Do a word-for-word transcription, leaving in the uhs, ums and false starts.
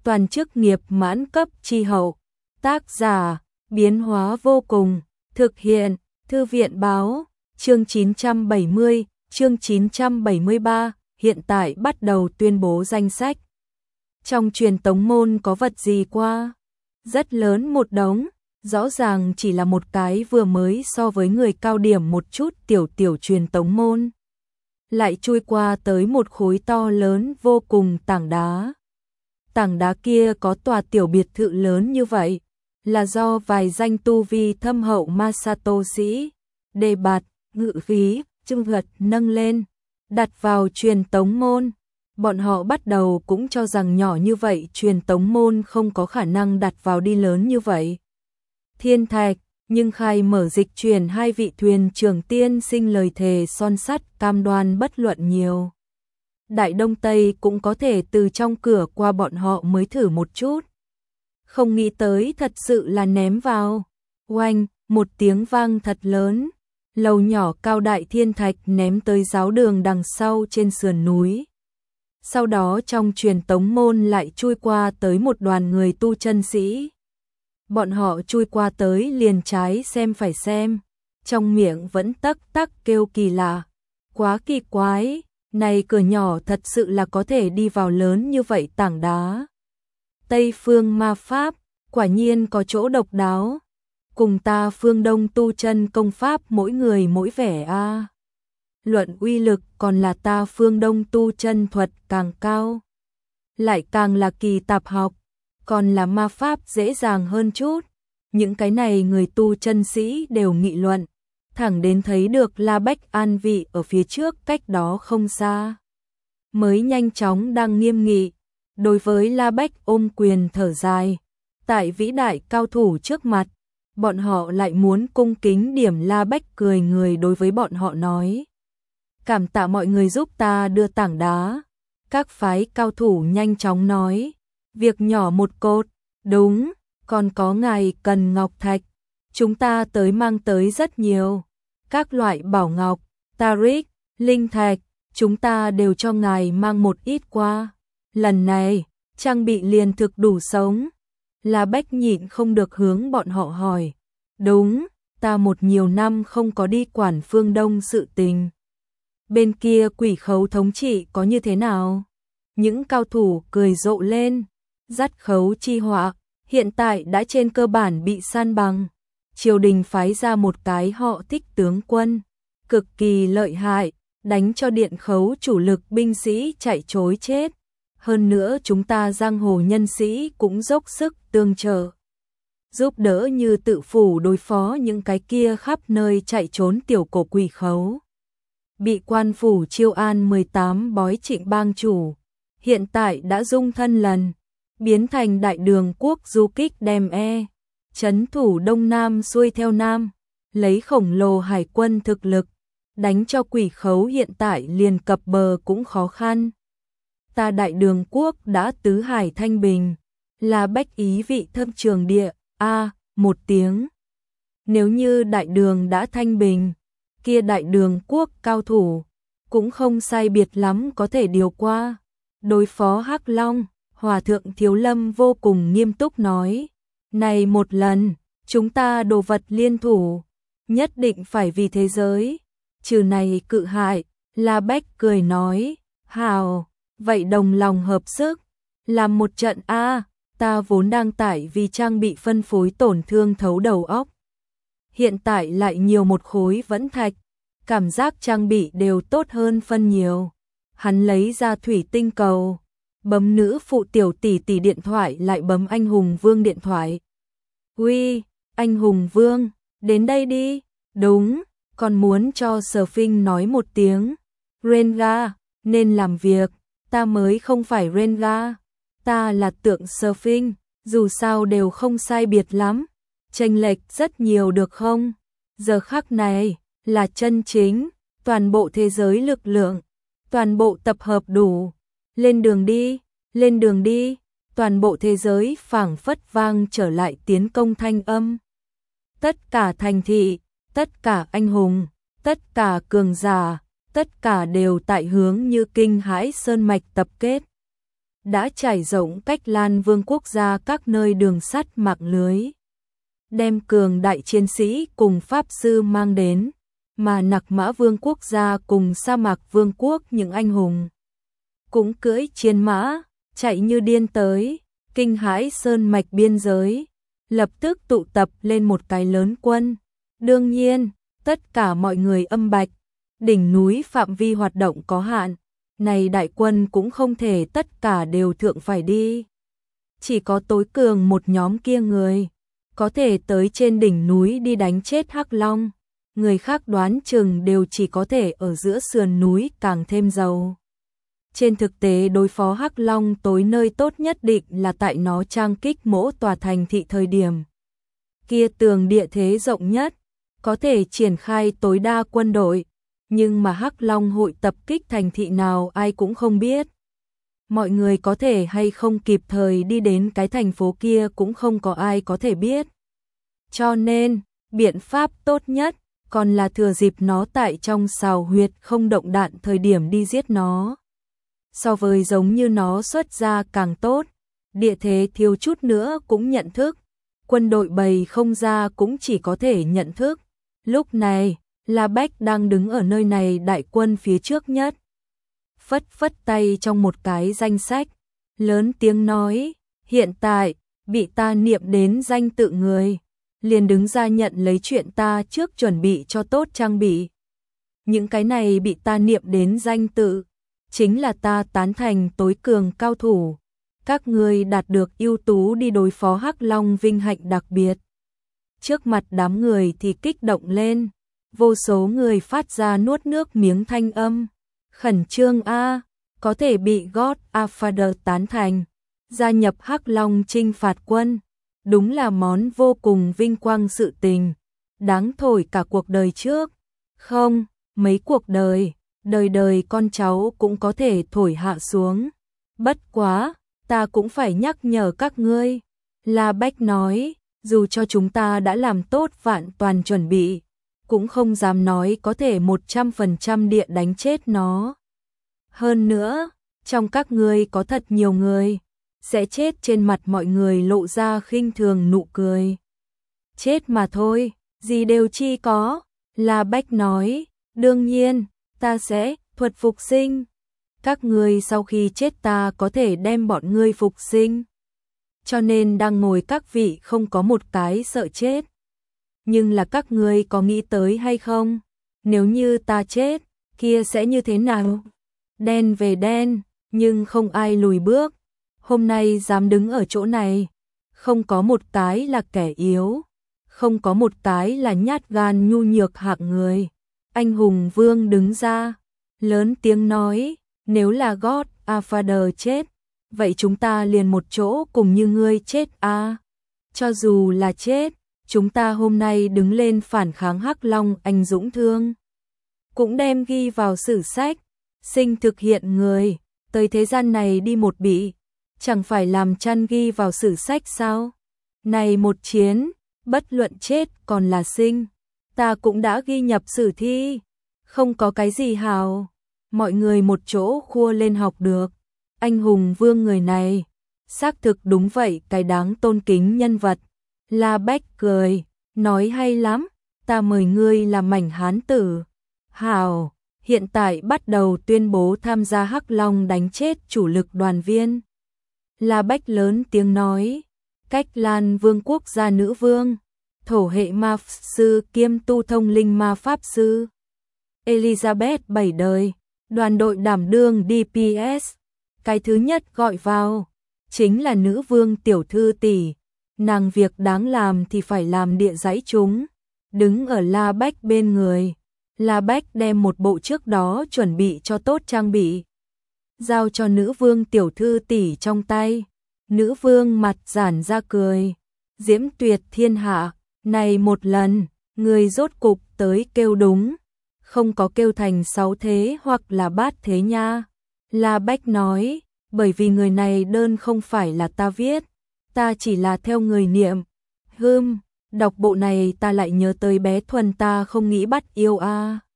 toàn chức nghiệp mãn cấp chi hậu. Tác giả, biến hóa vô cùng, thực hiện, Thư viện báo, chương chín trăm bảy mươi, chương chín trăm bảy mươi ba, hiện tại bắt đầu tuyên bố danh sách. Trong truyền tống môn có vật gì qua? Rất lớn một đống, rõ ràng chỉ là một cái vừa mới so với người cao điểm một chút tiểu tiểu truyền tống môn. Lại chui qua tới một khối to lớn vô cùng tảng đá. Tảng đá kia có tòa tiểu biệt thự lớn như vậy, là do vài danh tu vi thâm hậu Masato sĩ, đề bạt, ngự khí, trưng vật nâng lên, đặt vào truyền tống môn. Bọn họ bắt đầu cũng cho rằng nhỏ như vậy truyền tống môn không có khả năng đặt vào đi lớn như vậy. Thiên thạch, nhưng khai mở dịch truyền hai vị thuyền trưởng tiên sinh lời thề son sắt cam đoan bất luận nhiều. Đại Đông Tây cũng có thể từ trong cửa qua bọn họ mới thử một chút. Không nghĩ tới thật sự là ném vào. Oanh, một tiếng vang thật lớn. Lầu nhỏ cao đại thiên thạch ném tới giáo đường đằng sau trên sườn núi. Sau đó trong truyền tống môn lại chui qua tới một đoàn người tu chân sĩ. Bọn họ chui qua tới liền trái xem phải xem. Trong miệng vẫn tắc tắc kêu kỳ lạ. Quá kỳ quái, này cửa nhỏ thật sự là có thể đi vào lớn như vậy tảng đá. Tây phương ma pháp, quả nhiên có chỗ độc đáo. Cùng ta phương Đông tu chân công pháp mỗi người mỗi vẻ a. À. Luận uy lực còn là ta phương Đông tu chân thuật càng cao. Lại càng là kỳ tạp học, còn là ma pháp dễ dàng hơn chút. Những cái này người tu chân sĩ đều nghị luận, thẳng đến thấy được La Bách an vị ở phía trước cách đó không xa. Mới nhanh chóng đang nghiêm nghị, đối với La Bách ôm quyền thở dài. Tại vĩ đại cao thủ trước mặt, bọn họ lại muốn cung kính điểm. La Bách cười người đối với bọn họ nói. Cảm tạ mọi người giúp ta đưa tảng đá. Các phái cao thủ nhanh chóng nói. Việc nhỏ một cột, đúng, còn có ngài cần ngọc thạch. Chúng ta tới mang tới rất nhiều. Các loại bảo ngọc, tarik, linh thạch, chúng ta đều cho ngài mang một ít qua. Lần này, trang bị liền thực đủ sống. La Bách nhịn không được hướng bọn họ hỏi. Đúng, ta một nhiều năm không có đi quản phương Đông sự tình. Bên kia quỷ khấu thống trị có như thế nào? Những cao thủ cười rộ lên. Dắt khấu chi họa, hiện tại đã trên cơ bản bị san bằng. Triều đình phái ra một cái họ thích tướng quân, cực kỳ lợi hại, đánh cho điện khấu chủ lực binh sĩ chạy trối chết. Hơn nữa chúng ta giang hồ nhân sĩ cũng dốc sức tương trợ, giúp đỡ như tự phủ đối phó những cái kia khắp nơi chạy trốn tiểu cổ quỷ khấu. Bị quan phủ Chiêu An mười tám bói Trịnh bang chủ, hiện tại đã dung thân lần, biến thành đại đường quốc du kích đem e, trấn thủ Đông Nam xuôi theo Nam, lấy khổng lồ hải quân thực lực, đánh cho quỷ khấu hiện tại liền cập bờ cũng khó khăn. Ta đại đường quốc đã tứ hải thanh bình, là bách ý vị thâm trường địa, a à, một tiếng. Nếu như đại đường đã thanh bình, kia đại đường quốc cao thủ, cũng không sai biệt lắm có thể điều qua. Đối phó Hắc Long, Hòa thượng Thiếu Lâm vô cùng nghiêm túc nói. Này một lần, chúng ta đồ vật liên thủ, nhất định phải vì thế giới. Trừ này cự hại, La Bách cười nói, hào, vậy đồng lòng hợp sức, làm một trận a. Ta vốn đang tải vì trang bị phân phối tổn thương thấu đầu óc. Hiện tại lại nhiều một khối vẫn thạch, cảm giác trang bị đều tốt hơn phân nhiều. Hắn lấy ra thủy tinh cầu, bấm nữ phụ tiểu tỷ tỷ điện thoại lại bấm anh hùng vương điện thoại. Uy, anh hùng vương, đến đây đi. Đúng, còn muốn cho Sở Phinh nói một tiếng. Renga, nên làm việc, ta mới không phải Renga. Ta là tượng Sở Phinh, dù sao đều không sai biệt lắm. Chênh lệch rất nhiều được không? Giờ khắc này, là chân chính, toàn bộ thế giới lực lượng, toàn bộ tập hợp đủ. Lên đường đi, lên đường đi, toàn bộ thế giới phảng phất vang trở lại tiến công thanh âm. Tất cả thành thị, tất cả anh hùng, tất cả cường giả, tất cả đều tại hướng Như Kinh Hãi Sơn Mạch tập kết. đã trải rộng cách Lan Vương quốc gia các nơi đường sắt mạng lưới, đem cường đại chiến sĩ cùng pháp sư mang đến, mà Nặc Mã Vương quốc gia cùng Sa Mạc Vương quốc những anh hùng cũng cưỡi chiến mã, chạy như điên tới, kinh hãi sơn mạch biên giới, lập tức tụ tập lên một cái lớn quân. Đương nhiên, tất cả mọi người âm bạch, đỉnh núi phạm vi hoạt động có hạn, này đại quân cũng không thể tất cả đều thượng phải đi. Chỉ có tối cường một nhóm kia người, có thể tới trên đỉnh núi đi đánh chết Hắc Long, người khác đoán chừng đều chỉ có thể ở giữa sườn núi càng thêm giàu. Trên thực tế đối phó Hắc Long tối nơi tốt nhất định là tại nó trang kích mỗi tòa thành thị thời điểm. Kia tường địa thế rộng nhất, có thể triển khai tối đa quân đội, nhưng mà Hắc Long hội tập kích thành thị nào ai cũng không biết. Mọi người có thể hay không kịp thời đi đến cái thành phố kia cũng không có ai có thể biết. Cho nên, biện pháp tốt nhất còn là thừa dịp nó tại trong sào huyệt không động đạn thời điểm đi giết nó. So với giống như nó xuất ra càng tốt, địa thế thiếu chút nữa cũng nhận thức, quân đội bầy không ra cũng chỉ có thể nhận thức. Lúc này, La Bách đang đứng ở nơi này đại quân phía trước nhất. Phất phất tay trong một cái danh sách, lớn tiếng nói, hiện tại, bị ta niệm đến danh tự người, liền đứng ra nhận lấy chuyện ta trước chuẩn bị cho tốt trang bị. Những cái này bị ta niệm đến danh tự, chính là ta tán thành tối cường cao thủ. Các ngươi đạt được ưu tú đi đối phó Hắc Long vinh hạnh đặc biệt. Trước mặt đám người thì kích động lên, vô số người phát ra nuốt nước miếng thanh âm. Khẩn trương a, có thể bị God Father tán thành, gia nhập Hắc Long chinh phạt quân, đúng là món vô cùng vinh quang sự tình, đáng thổi cả cuộc đời trước. Không, mấy cuộc đời, đời đời con cháu cũng có thể thổi hạ xuống. Bất quá, ta cũng phải nhắc nhở các ngươi. La Bách nói, dù cho chúng ta đã làm tốt vạn toàn chuẩn bị, cũng không dám nói có thể một trăm phần trăm địa đánh chết nó. Hơn nữa, trong các ngươi có thật nhiều người sẽ chết. Trên mặt mọi người lộ ra khinh thường nụ cười. Chết mà thôi, gì đều chi có. La Bách nói, đương nhiên, ta sẽ thuật phục sinh. Các ngươi sau khi chết ta có thể đem bọn ngươi phục sinh. Cho nên đang ngồi các vị không có một cái sợ chết. Nhưng là các ngươi có nghĩ tới hay không? Nếu như ta chết, kia sẽ như thế nào? Đen về đen, nhưng không ai lùi bước. Hôm nay dám đứng ở chỗ này, không có một cái là kẻ yếu, không có một cái là nhát gan nhu nhược hạng người. Anh hùng vương đứng ra, lớn tiếng nói, nếu là God Father chết, vậy chúng ta liền một chỗ cùng như ngươi chết a. À. Cho dù là chết, chúng ta hôm nay đứng lên phản kháng Hắc Long anh dũng thương, cũng đem ghi vào sử sách. Sinh thực hiện người, tới thế gian này đi một bị, chẳng phải làm chăn ghi vào sử sách sao? Này một chiến, bất luận chết còn là sinh, ta cũng đã ghi nhập sử thi, không có cái gì hào. Mọi người một chỗ khua lên học được. Anh hùng vương người này, xác thực đúng vậy cái đáng tôn kính nhân vật. La Bách cười, nói hay lắm, ta mời ngươi làm mảnh hán tử. Hào, hiện tại bắt đầu tuyên bố tham gia Hắc Long đánh chết chủ lực đoàn viên. La Bách lớn tiếng nói, cách Lan Vương quốc gia nữ vương, thổ hệ ma sư kiêm tu thông linh ma pháp sư Elizabeth bảy đời, đoàn đội đảm đương đê pê ét. Cái thứ nhất gọi vào, chính là nữ vương tiểu thư tỷ. Nàng việc đáng làm thì phải làm địa dãy chúng. Đứng ở La Bách bên người, La Bách đem một bộ trước đó chuẩn bị cho tốt trang bị, giao cho nữ vương tiểu thư tỷ trong tay. Nữ vương mặt giãn ra cười, diễm tuyệt thiên hạ, này một lần, người rốt cục tới kêu đúng, không có kêu thành sáu thế hoặc là bát thế nha. La Bách nói, bởi vì người này đơn không phải là ta viết, ta chỉ là theo người niệm. Hừm, đọc bộ này ta lại nhớ tới bé Thuần ta không nghĩ bắt yêu a. À.